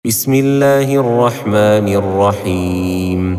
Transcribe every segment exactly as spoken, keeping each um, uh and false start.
بسم الله الرحمن الرحيم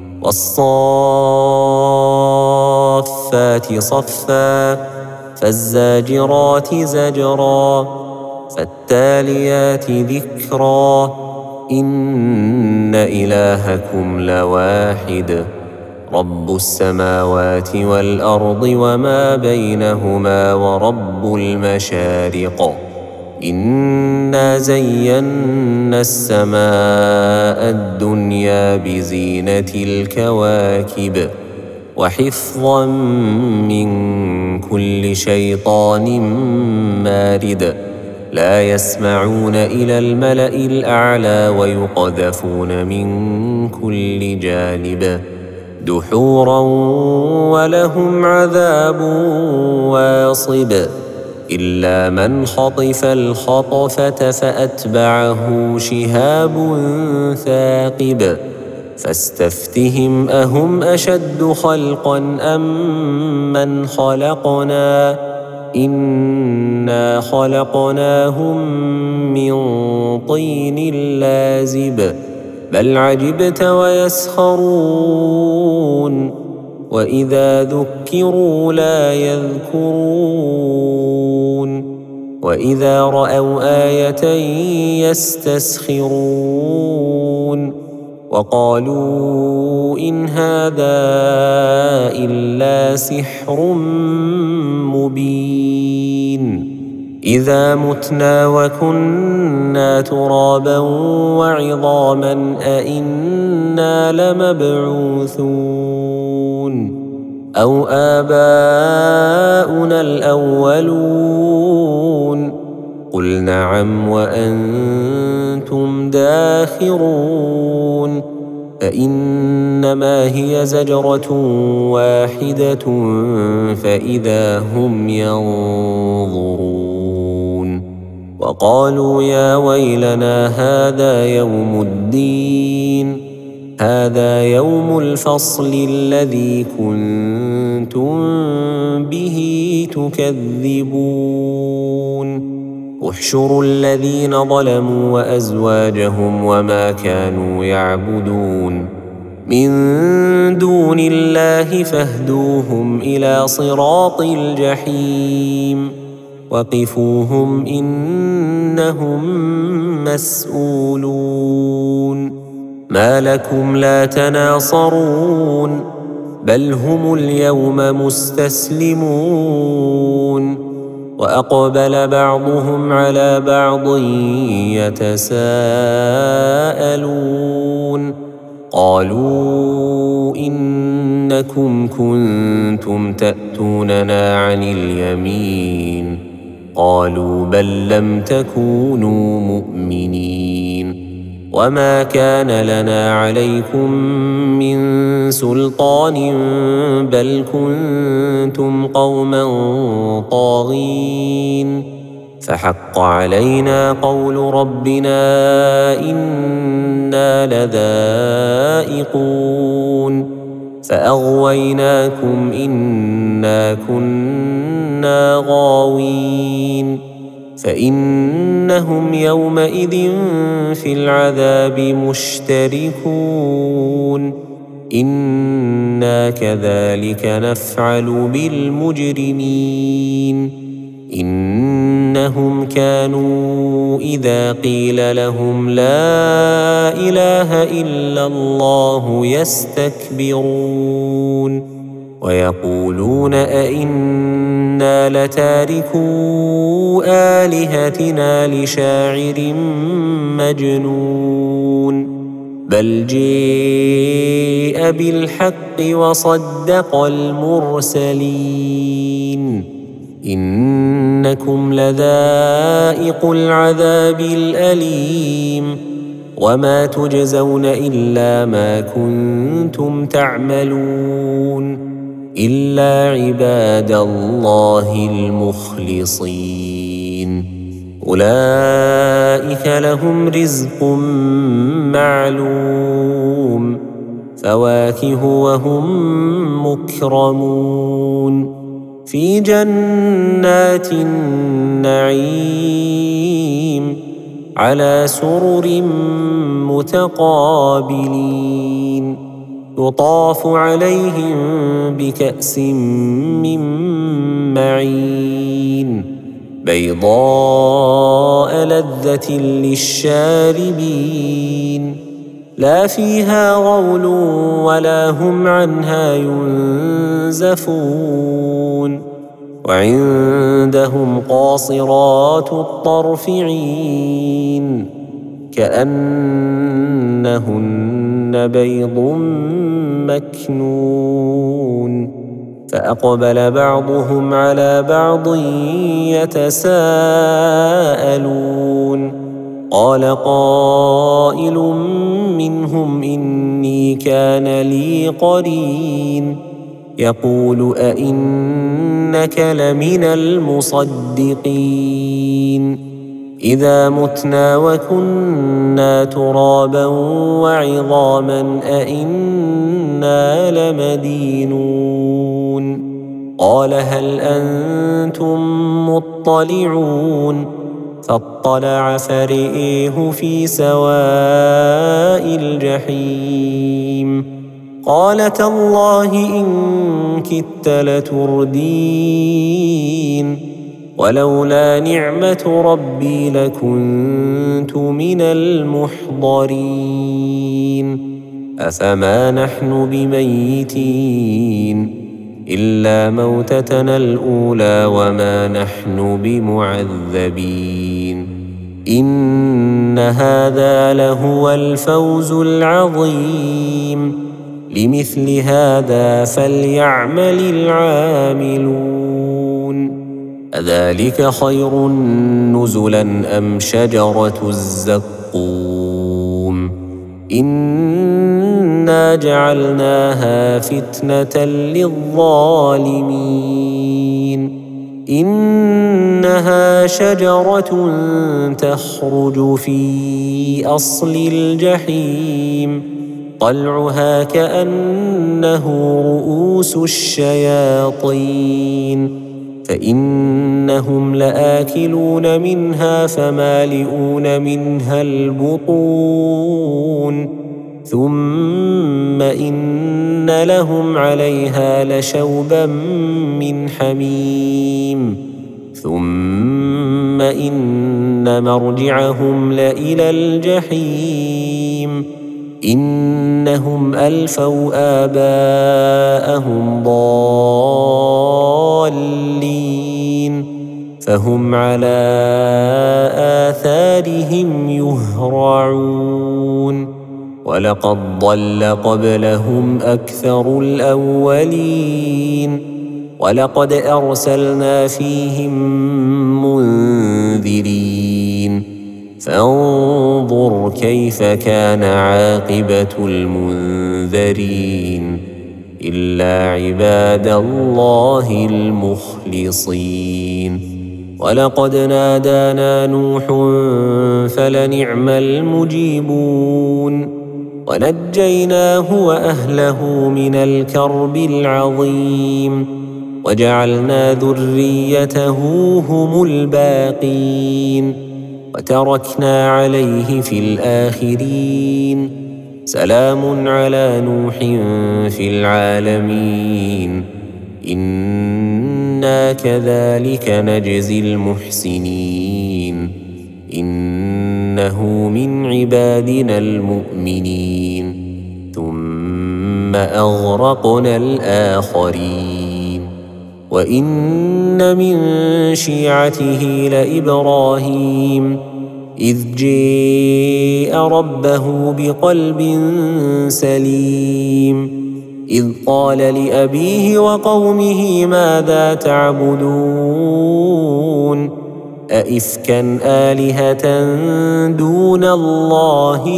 والصافات صفا فالزاجرات زجرا فالتاليات ذكرا إن إلهكم لواحد رب السماوات والأرض وما بينهما ورب المشارق إنا زينا السماء الدنيا بزينة الكواكب وحفظا من كل شيطان مارد لا يسمعون إلى الملأ الأعلى ويقذفون من كل جانب دحورا ولهم عذاب واصب إلا من خطف الخطفة فأتبعه شهاب ثاقب فاستفتهم أهم أشد خلقا أم من خلقنا إنا خلقناهم من طين لازب بل عجبت ويسخرون وإذا ذكروا لا يذكرون وإذا رأوا آية يستسخرون وقالوا إن هذا إلا سحر مبين إذا متنا وكنا ترابا وعظاما أئنا لمبعوثون أو آباؤنا الأولون قل نعم وأنتم داخرون فإنما هي زجرة واحدة فإذا هم ينظرون وقالوا يا ويلنا هذا يوم الدين هذا يوم الفصل الذي كنتم به تكذبون احشروا الذين ظلموا وأزواجهم وما كانوا يعبدون من دون الله فاهدوهم إلى صراط الجحيم وقفوهم إنهم مسؤولون ما لكم لا تناصرون بل هم اليوم مستسلمون وأقبل بعضهم على بعض يتساءلون قالوا إنكم كنتم تأتوننا عن اليمين قالوا بل لم تكونوا مؤمنين وما كان لنا عليكم من سلطان بل كنتم قوما طاغين فحق علينا قول ربنا إنا لذائقون فأغويناكم إنا كنا غاوين فإنهم يومئذ في العذاب مشتركون إنا كذلك نفعل بالمجرمين إنهم كانوا إذا قيل لهم لا إله إلا الله يستكبرون ويقولون أئنا لتاركو آلهتنا لشاعر مجنون بل جيء بالحق وصدق المرسلين إنكم لذائق العذاب الأليم وما تجزون إلا ما كنتم تعملون إلا عباد الله المخلصين أولئك لهم رزق معلوم فواكه وهم مكرمون في جنات النعيم على سرر متقابلين يطاف عليهم بكأس من معين بيضاء لذة للشاربين لا فيها غول ولا هم عنها ينزفون وعندهم قاصرات الطرف عين كأنهن بيض مكنون فأقبل بعضهم على بعض يتساءلون قال قائل منهم إني كان لي قرين يقول أئنك لمن المصدقين إذا متنا وكنا ترابا وعظاما أئنا لمدينون قال هل أنتم مطلعون فاطلع فرئيه في سواء الجحيم قال تالله إن كدت لتردين ولولا نعمة ربي لكنت من المحضرين أفما نحن بميتين إلا موتتنا الأولى وما نحن بمعذبين إن هذا لهو الفوز العظيم لمثل هذا فليعمل العاملون أذلك خير نزلا أم شجرة الزقوم إنا جعلناها فتنة للظالمين إنها شجرة تخرج في أصل الجحيم طلعها كأنه رؤوس الشياطين فإنهم لآكلون منها فمالئون منها البطون ثم إن لهم عليها لشوبا من حميم ثم إن مرجعهم لإلى الجحيم إنهم ألفوا آباءهم ضالين فهم على آثارهم يهرعون ولقد ضل قبلهم أكثر الأولين ولقد أرسلنا فيهم منذرين فانظر كيف كان عاقبة المنذرين إلا عباد الله المخلصين ولقد نادانا نوح فلنعم المجيبون ونجيناه وأهله من الكرب العظيم وجعلنا ذريته هم الباقين وتركنا عليه في الآخرين سلام على نوح في العالمين إنا كذلك نجزي المحسنين إنه من عبادنا المؤمنين ثم أغرقنا الآخرين وإن من شيعته لإبراهيم إذ جاء ربه بقلب سليم إذ قال لأبيه وقومه ماذا تعبدون أئفكا آلهة دون الله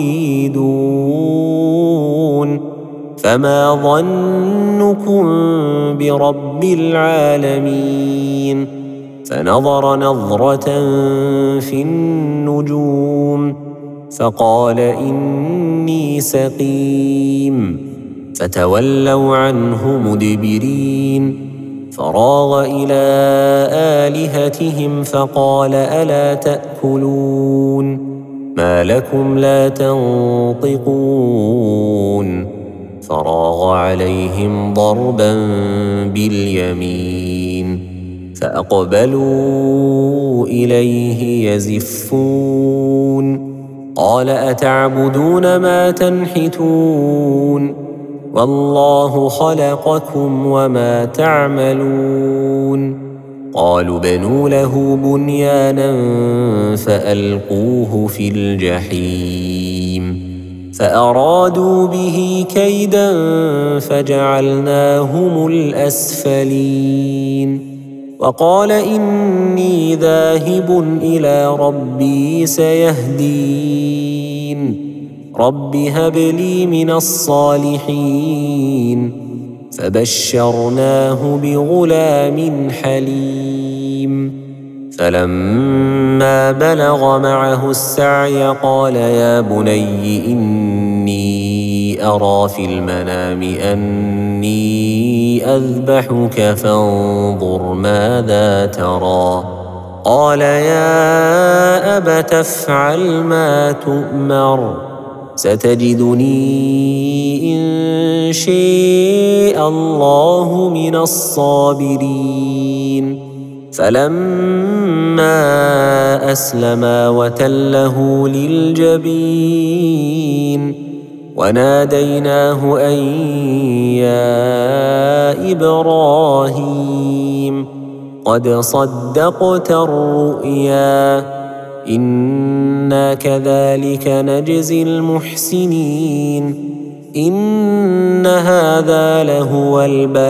تريدون فما ظنكم برب العالمين فنظر نظرة في النجوم فقال إني سقيم فتولوا عنه مدبرين فراغ إلى آلهتهم فقال ألا تأكلون ما لكم لا تنطقون فراغ عليهم ضربا باليمين فأقبلوا إليه يزفون قال أتعبدون ما تنحتون والله خلقكم وما تعملون قالوا بنوا له بنيانا فألقوه في الجحيم فأرادوا به كيدا فجعلناهم الأسفلين وقال إني ذاهب إلى ربي سيهدين رب هب لي من الصالحين فبشرناه بغلام حليم فلما بلغ معه السعي قال يا بني إني أرى في المنام أني أذبحك فانظر ماذا ترى قال يا أبت افعل ما تؤمر ستجدني إن شاء الله من الصابرين فلما أسلما وتله للجبين وناديناه أن يا إبراهيم قد صدقت الرؤيا إنا كذلك نجزي المحسنين إن هذا لهو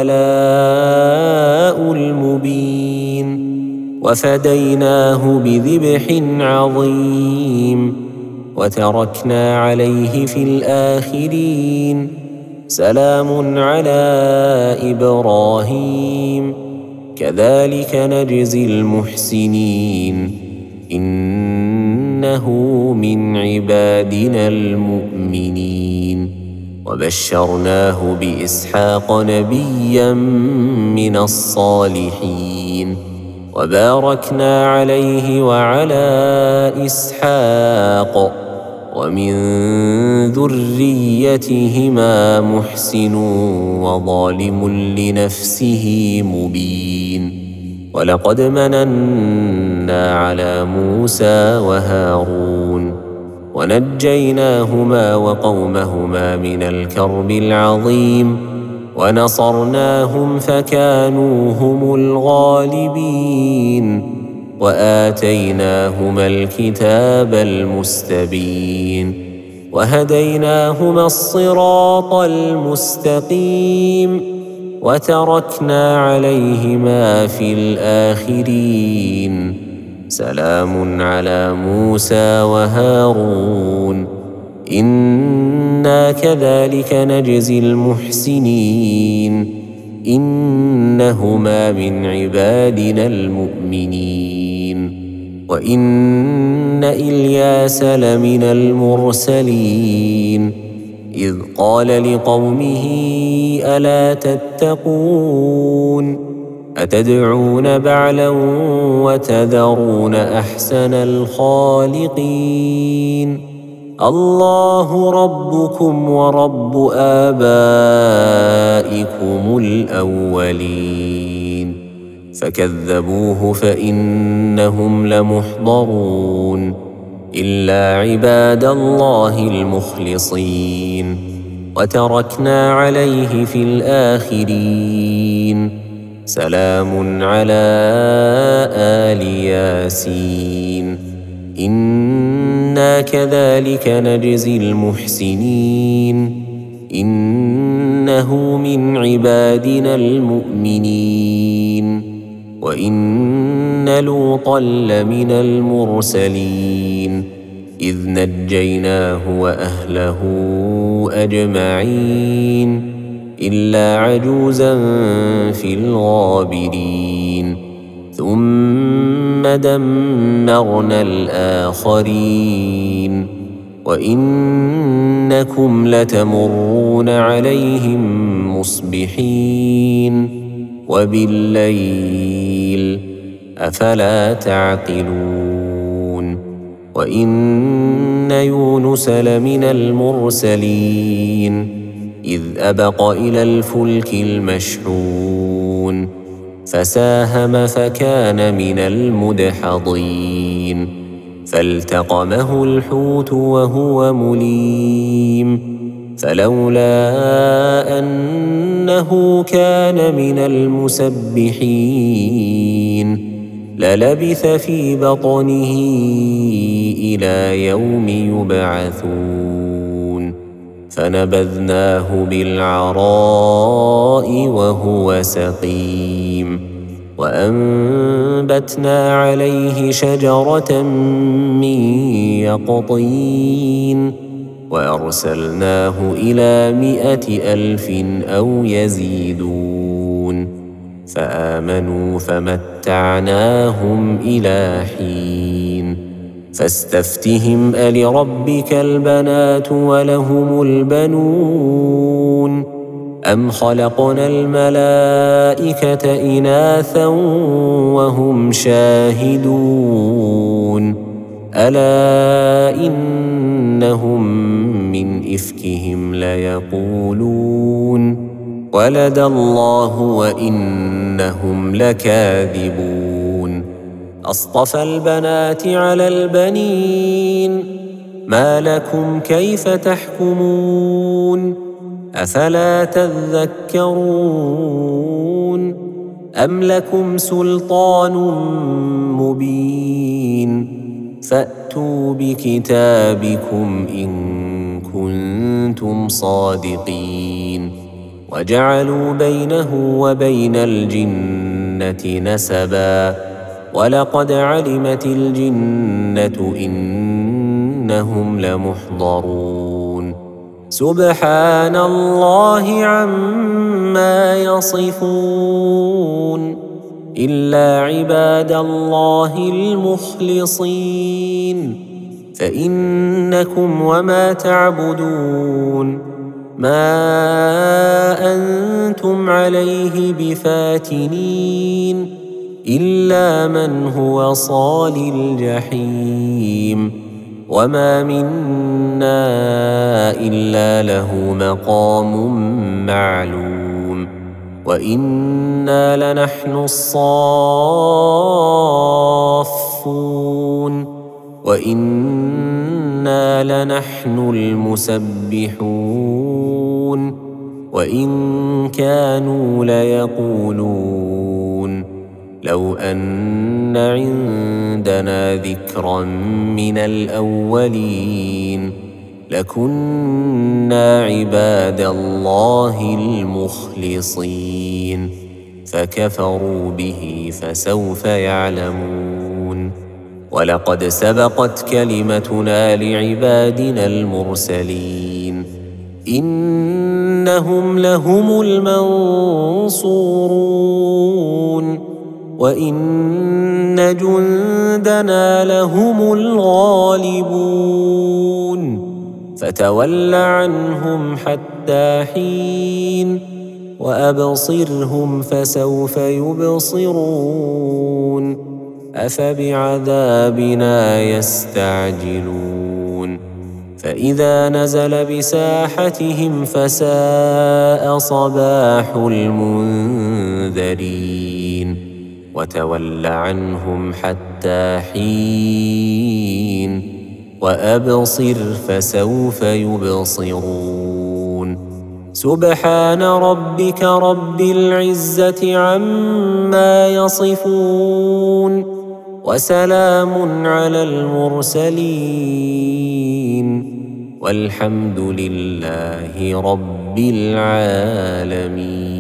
البلاء المبين وفديناه بذبح عظيم وتركنا عليه في الآخرين سلام على إبراهيم كذلك نجزي المحسنين إنه من عبادنا المؤمنين وبشرناه بإسحاق نبيا من الصالحين وباركنا عليه وعلى إسحاق ومن ذريتهما محسن وظالم لنفسه مبين ولقد مننا على موسى وهارون ونجيناهما وقومهما من الكرب العظيم ونصرناهم فكانوا هم الغالبين وآتيناهما الكتاب المستبين وهديناهما الصراط المستقيم وتركنا عليهما في الآخرين سلام على موسى وهارون إنا كذلك نجزي المحسنين إنهما من عبادنا المؤمنين وإن إلياس لمن المرسلين إذ قال لقومه ألا تتقون أتدعون بعلا وتذرون أحسن الخالقين الله ربكم ورب آبائكم الأولين فكذبوه فإنهم لمحضرون إلا عباد الله المخلصين وتركنا عليه في الآخرين سلام على آل ياسين إنا كذلك نجزي المحسنين إنه من عبادنا المؤمنين وإن لوطا لمن المرسلين إذ نجيناه وأهله أجمعين إلا عجوزا في الغابرين ثم دمرنا الآخرين وإنكم لتمرون عليهم مصبحين وبالليل أفلا تعقلون وإن يونس لمن المرسلين إذ أبق إلى الفلك المشحون فساهم فكان من المدحضين فالتقمه الحوت وهو مليم فلولا أنه كان من المسبحين للبث في بطنه إلى يوم يبعثون فنبذناه بالعراء وهو سقيم وأنبتنا عليه شجرة من يقطين وأرسلناه إلى مائة ألف أو يزيدون فآمنوا فمتعناهم إلى حين فاستفتهم ألربك البنات ولهم البنون أم خلقنا الملائكة إناثا وهم شاهدون ألا إنهم من إفكهم ليقولون ولد الله وإنهم لكاذبون أصطفى البنات على البنين ما لكم كيف تحكمون أفلا تذكرون أم لكم سلطان مبين فأتوا بكتابكم إن كنتم صادقين وجعلوا بينه وبين الجنة نسبا ولقد علمت الجنة إنهم لمحضرون سبحان الله عما يصفون إلا عباد الله المخلصين فإنكم وما تعبدون ما أنتم عليه بفاتنين إلا من هو صال الجحيم وما منا إلا له مقام معلوم وإنا لنحن الصافون وإنا لنحن المسبحون وإن كانوا ليقولون لو أن عندنا ذكرا من الأولين لكنا عباد الله المخلصين فكفروا به فسوف يعلمون ولقد سبقت كلمتنا لعبادنا المرسلين إنهم لهم المنصورون وإن جندنا لهم الغالبون فتول عنهم حتى حين وأبصرهم فسوف يبصرون أفبعذابنا يستعجلون فإذا نزل بساحتهم فساء صباح المنذرين وتول عنهم حتى حين وأبصر فسوف يبصرون سبحان ربك رب العزة عما يصفون وسلام على المرسلين والحمد لله رب العالمين.